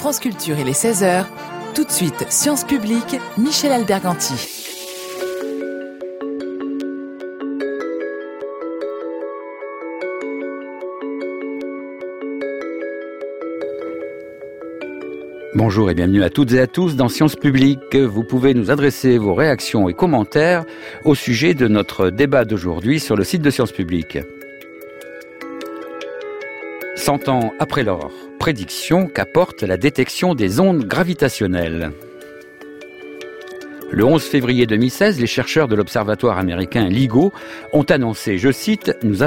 France Culture, il est 16h. Tout de suite, Sciences Publiques, Michel Alberganti. Bonjour et bienvenue à toutes et à tous dans Sciences Publiques. Vous pouvez nous adresser vos réactions et commentaires au sujet de notre débat d'aujourd'hui sur le site de Sciences Publiques. 100 ans après leur prédiction, qu'apporte la détection des ondes gravitationnelles ? Le 11 février 2016, les chercheurs de l'observatoire américain LIGO ont annoncé, je cite, « Nous